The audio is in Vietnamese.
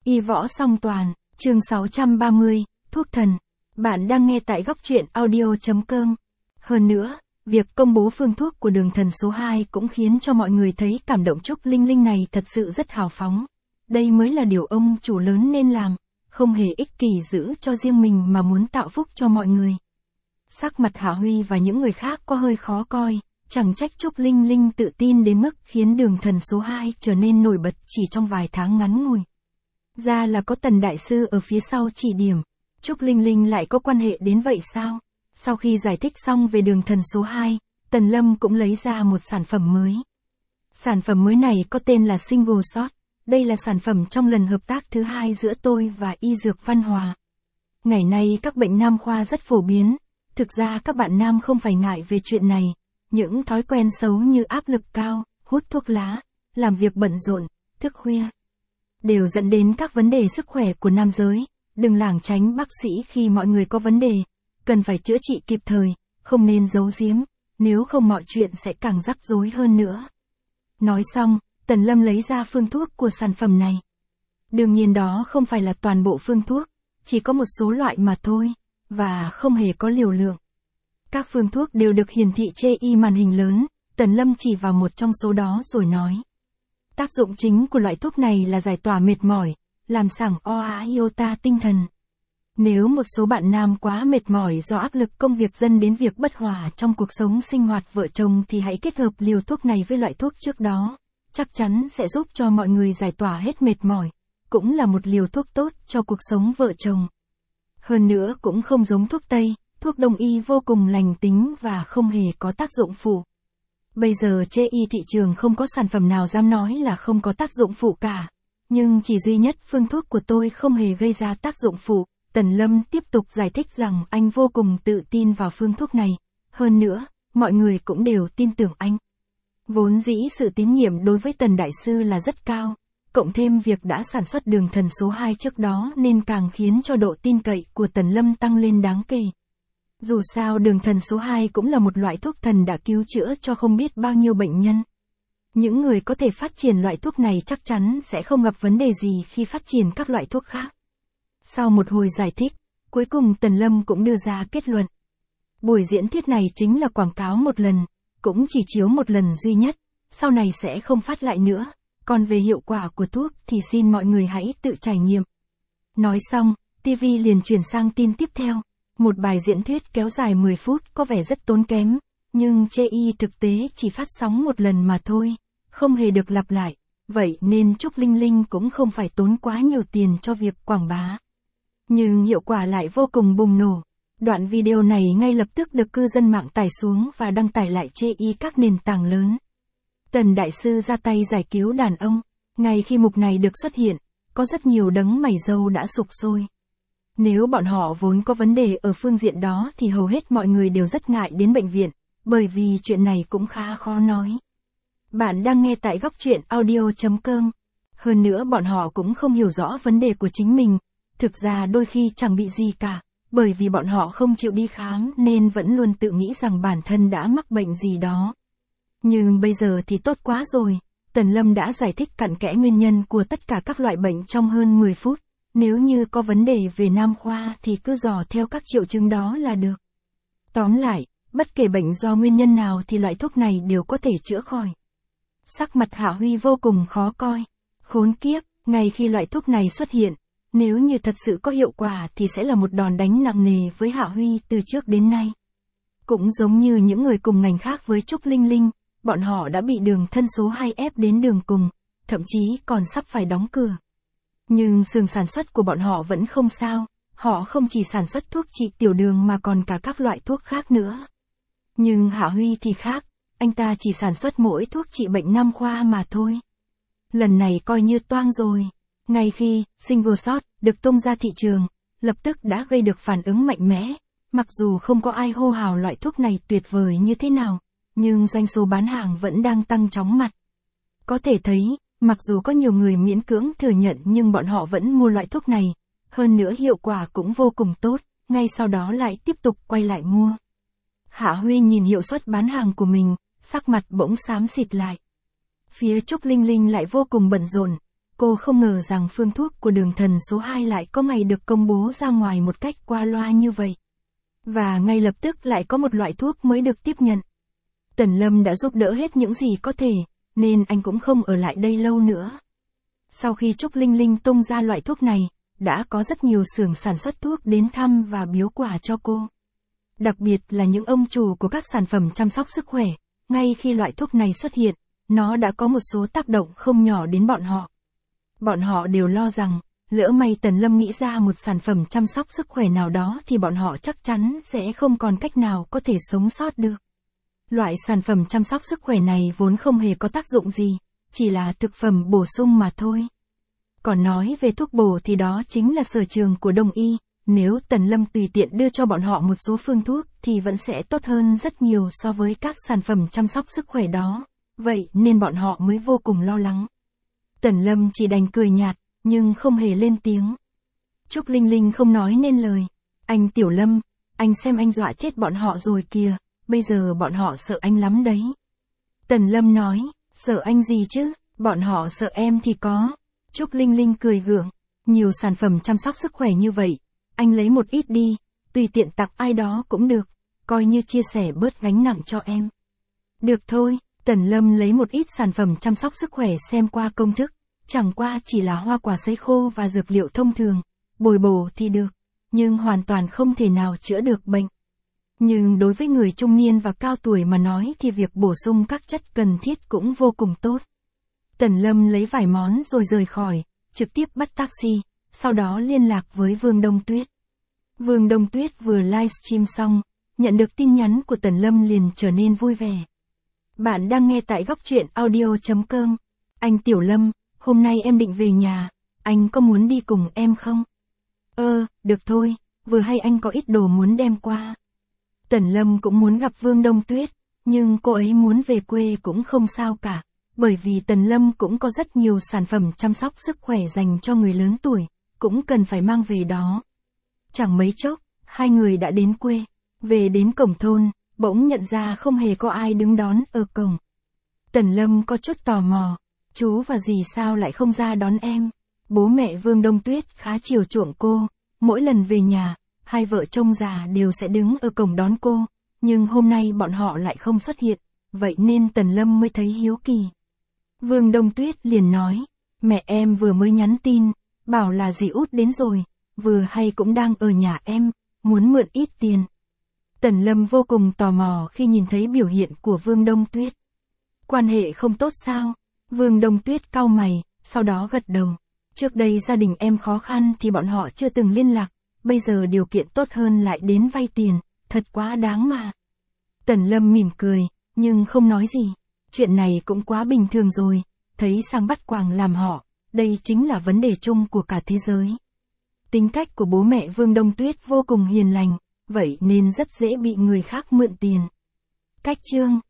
Y Võ Song Toàn, chương 630, Thuốc Thần. Bạn đang nghe tại góc truyện audio.com. Hơn nữa, việc công bố phương thuốc của đường thần số 2 cũng khiến cho mọi người thấy cảm động. Trúc Linh Linh này thật sự rất hào phóng. Đây mới là điều ông chủ lớn nên làm, không hề ích kỷ giữ cho riêng mình mà muốn tạo phúc cho mọi người. Sắc mặt Hạ Huy và những người khác có hơi khó coi, chẳng trách Trúc Linh Linh tự tin đến mức khiến đường thần số 2 trở nên nổi bật chỉ trong vài tháng ngắn ngủi. Ra là có Tần Đại Sư ở phía sau chỉ điểm, Trúc Linh Linh lại có quan hệ đến vậy sao? Sau khi giải thích xong về đường thần số 2, Tần Lâm cũng lấy ra một sản phẩm mới. Sản phẩm mới này có tên là Single Shot, đây là sản phẩm trong lần hợp tác thứ 2 giữa tôi và Y Dược Văn Hòa. Ngày nay các bệnh nam khoa rất phổ biến, thực ra các bạn nam không phải ngại về chuyện này, những thói quen xấu như áp lực cao, hút thuốc lá, làm việc bận rộn, thức khuya, đều dẫn đến các vấn đề sức khỏe của nam giới. Đừng lảng tránh bác sĩ khi mọi người có vấn đề, cần phải chữa trị kịp thời, không nên giấu giếm, nếu không mọi chuyện sẽ càng rắc rối hơn nữa. Nói xong, Tần Lâm lấy ra phương thuốc của sản phẩm này. Đương nhiên đó không phải là toàn bộ phương thuốc, chỉ có một số loại mà thôi, và không hề có liều lượng. Các phương thuốc đều được hiển thị trên màn hình lớn, Tần Lâm chỉ vào một trong số đó rồi nói. Tác dụng chính của loại thuốc này là giải tỏa mệt mỏi, làm sảng iota tinh thần. Nếu một số bạn nam quá mệt mỏi do áp lực công việc dẫn đến việc bất hòa trong cuộc sống sinh hoạt vợ chồng thì hãy kết hợp liều thuốc này với loại thuốc trước đó. Chắc chắn sẽ giúp cho mọi người giải tỏa hết mệt mỏi, cũng là một liều thuốc tốt cho cuộc sống vợ chồng. Hơn nữa cũng không giống thuốc Tây, thuốc Đông y vô cùng lành tính và không hề có tác dụng phụ. Bây giờ trên thị trường không có sản phẩm nào dám nói là không có tác dụng phụ cả. Nhưng chỉ duy nhất phương thuốc của tôi không hề gây ra tác dụng phụ. Tần Lâm tiếp tục giải thích rằng anh vô cùng tự tin vào phương thuốc này. Hơn nữa, mọi người cũng đều tin tưởng anh. Vốn dĩ sự tín nhiệm đối với Tần Đại Sư là rất cao. Cộng thêm việc đã sản xuất đường thần số 2 trước đó nên càng khiến cho độ tin cậy của Tần Lâm tăng lên đáng kể. Dù sao đường thần số 2 cũng là một loại thuốc thần đã cứu chữa cho không biết bao nhiêu bệnh nhân. Những người có thể phát triển loại thuốc này chắc chắn sẽ không gặp vấn đề gì khi phát triển các loại thuốc khác. Sau một hồi giải thích, cuối cùng Tần Lâm cũng đưa ra kết luận. Buổi diễn thuyết này chính là quảng cáo một lần, cũng chỉ chiếu một lần duy nhất, sau này sẽ không phát lại nữa, còn về hiệu quả của thuốc thì xin mọi người hãy tự trải nghiệm. Nói xong, TV liền chuyển sang tin tiếp theo. Một bài diễn thuyết kéo dài 10 phút có vẻ rất tốn kém, nhưng trên thực tế chỉ phát sóng một lần mà thôi, không hề được lặp lại, vậy nên Trúc Linh Linh cũng không phải tốn quá nhiều tiền cho việc quảng bá. Nhưng hiệu quả lại vô cùng bùng nổ. Đoạn video này ngay lập tức được cư dân mạng tải xuống và đăng tải lại trên các nền tảng lớn. Tần Đại Sư ra tay giải cứu đàn ông. Ngay khi mục này được xuất hiện, có rất nhiều đấng mày râu đã sục sôi. Nếu bọn họ vốn có vấn đề ở phương diện đó thì hầu hết mọi người đều rất ngại đến bệnh viện, bởi vì chuyện này cũng khá khó nói. Bạn đang nghe tại góc truyện audio.com. Hơn nữa bọn họ cũng không hiểu rõ vấn đề của chính mình, thực ra đôi khi chẳng bị gì cả, bởi vì bọn họ không chịu đi khám nên vẫn luôn tự nghĩ rằng bản thân đã mắc bệnh gì đó. Nhưng bây giờ thì tốt quá rồi, Tần Lâm đã giải thích cặn kẽ nguyên nhân của tất cả các loại bệnh trong hơn 10 phút. Nếu như có vấn đề về nam khoa thì cứ dò theo các triệu chứng đó là được. Tóm lại, bất kể bệnh do nguyên nhân nào thì loại thuốc này đều có thể chữa khỏi. Sắc mặt Hạ Huy vô cùng khó coi. Khốn kiếp, ngay khi loại thuốc này xuất hiện, nếu như thật sự có hiệu quả thì sẽ là một đòn đánh nặng nề với Hạ Huy từ trước đến nay. Cũng giống như những người cùng ngành khác với Trúc Linh Linh, bọn họ đã bị đường thân số 2 ép đến đường cùng, thậm chí còn sắp phải đóng cửa. Nhưng xưởng sản xuất của bọn họ vẫn không sao, họ không chỉ sản xuất thuốc trị tiểu đường mà còn cả các loại thuốc khác nữa. Nhưng Hạ Huy thì khác, anh ta chỉ sản xuất mỗi thuốc trị bệnh nam khoa mà thôi. Lần này coi như toang rồi. Ngay khi Single Shot được tung ra thị trường, lập tức đã gây được phản ứng mạnh mẽ. Mặc dù không có ai hô hào loại thuốc này tuyệt vời như thế nào, nhưng doanh số bán hàng vẫn đang tăng chóng mặt. Có thể thấy, mặc dù có nhiều người miễn cưỡng thừa nhận nhưng bọn họ vẫn mua loại thuốc này. Hơn nữa hiệu quả cũng vô cùng tốt, ngay sau đó lại tiếp tục quay lại mua. Hạ Huy nhìn hiệu suất bán hàng của mình, sắc mặt bỗng xám xịt lại. Phía Trúc Linh Linh lại vô cùng bận rộn. Cô không ngờ rằng phương thuốc của đường thần số 2 lại có ngày được công bố ra ngoài một cách qua loa như vậy. Và ngay lập tức lại có một loại thuốc mới được tiếp nhận. Tần Lâm đã giúp đỡ hết những gì có thể, nên anh cũng không ở lại đây lâu nữa. Sau khi Trúc Linh Linh tung ra loại thuốc này, đã có rất nhiều xưởng sản xuất thuốc đến thăm và biếu quà cho cô. Đặc biệt là những ông chủ của các sản phẩm chăm sóc sức khỏe, ngay khi loại thuốc này xuất hiện, nó đã có một số tác động không nhỏ đến bọn họ. Bọn họ đều lo rằng, lỡ may Tần Lâm nghĩ ra một sản phẩm chăm sóc sức khỏe nào đó thì bọn họ chắc chắn sẽ không còn cách nào có thể sống sót được. Loại sản phẩm chăm sóc sức khỏe này vốn không hề có tác dụng gì, chỉ là thực phẩm bổ sung mà thôi. Còn nói về thuốc bổ thì đó chính là sở trường của Đông y, nếu Tần Lâm tùy tiện đưa cho bọn họ một số phương thuốc thì vẫn sẽ tốt hơn rất nhiều so với các sản phẩm chăm sóc sức khỏe đó, vậy nên bọn họ mới vô cùng lo lắng. Tần Lâm chỉ đành cười nhạt, nhưng không hề lên tiếng. Trúc Linh Linh không nói nên lời. Anh Tiểu Lâm, anh xem anh dọa chết bọn họ rồi kìa, bây giờ bọn họ sợ anh lắm đấy. Tần Lâm nói, sợ anh gì chứ, bọn họ sợ em thì có. Trúc Linh Linh cười gượng, nhiều sản phẩm chăm sóc sức khỏe như vậy, anh lấy một ít đi, tùy tiện tặng ai đó cũng được, coi như chia sẻ bớt gánh nặng cho em. Được thôi, Tần Lâm lấy một ít sản phẩm chăm sóc sức khỏe xem qua công thức, chẳng qua chỉ là hoa quả sấy khô và dược liệu thông thường, bồi bổ thì được, nhưng hoàn toàn không thể nào chữa được bệnh. Nhưng đối với người trung niên và cao tuổi mà nói thì việc bổ sung các chất cần thiết cũng vô cùng tốt. Tần Lâm lấy vài món rồi rời khỏi, trực tiếp bắt taxi, sau đó liên lạc với Vương Đông Tuyết. Vương Đông Tuyết vừa livestream xong, nhận được tin nhắn của Tần Lâm liền trở nên vui vẻ. Bạn đang nghe tại góc truyện audio.com. Anh Tiểu Lâm, hôm nay em định về nhà, anh có muốn đi cùng em không? Được thôi, vừa hay anh có ít đồ muốn đem qua. Tần Lâm cũng muốn gặp Vương Đông Tuyết, nhưng cô ấy muốn về quê cũng không sao cả, bởi vì Tần Lâm cũng có rất nhiều sản phẩm chăm sóc sức khỏe dành cho người lớn tuổi, cũng cần phải mang về đó. Chẳng mấy chốc, hai người đã đến quê, về đến cổng thôn, bỗng nhận ra không hề có ai đứng đón ở cổng. Tần Lâm có chút tò mò, chú và dì sao lại không ra đón em? Bố mẹ Vương Đông Tuyết khá chiều chuộng cô, mỗi lần về nhà, hai vợ chồng già đều sẽ đứng ở cổng đón cô, nhưng hôm nay bọn họ lại không xuất hiện, vậy nên Tần Lâm mới thấy hiếu kỳ. Vương Đông Tuyết liền nói, mẹ em vừa mới nhắn tin, bảo là dì út đến rồi, vừa hay cũng đang ở nhà em, muốn mượn ít tiền. Tần Lâm vô cùng tò mò khi nhìn thấy biểu hiện của Vương Đông Tuyết. Quan hệ không tốt sao? Vương Đông Tuyết cau mày, sau đó gật đầu. Trước đây gia đình em khó khăn thì bọn họ chưa từng liên lạc, bây giờ điều kiện tốt hơn lại đến vay tiền, thật quá đáng mà. Tần Lâm mỉm cười, nhưng không nói gì. Chuyện này cũng quá bình thường rồi, thấy sang bắt quàng làm họ, đây chính là vấn đề chung của cả thế giới. Tính cách của bố mẹ Vương Đông Tuyết vô cùng hiền lành, vậy nên rất dễ bị người khác mượn tiền. Cách chương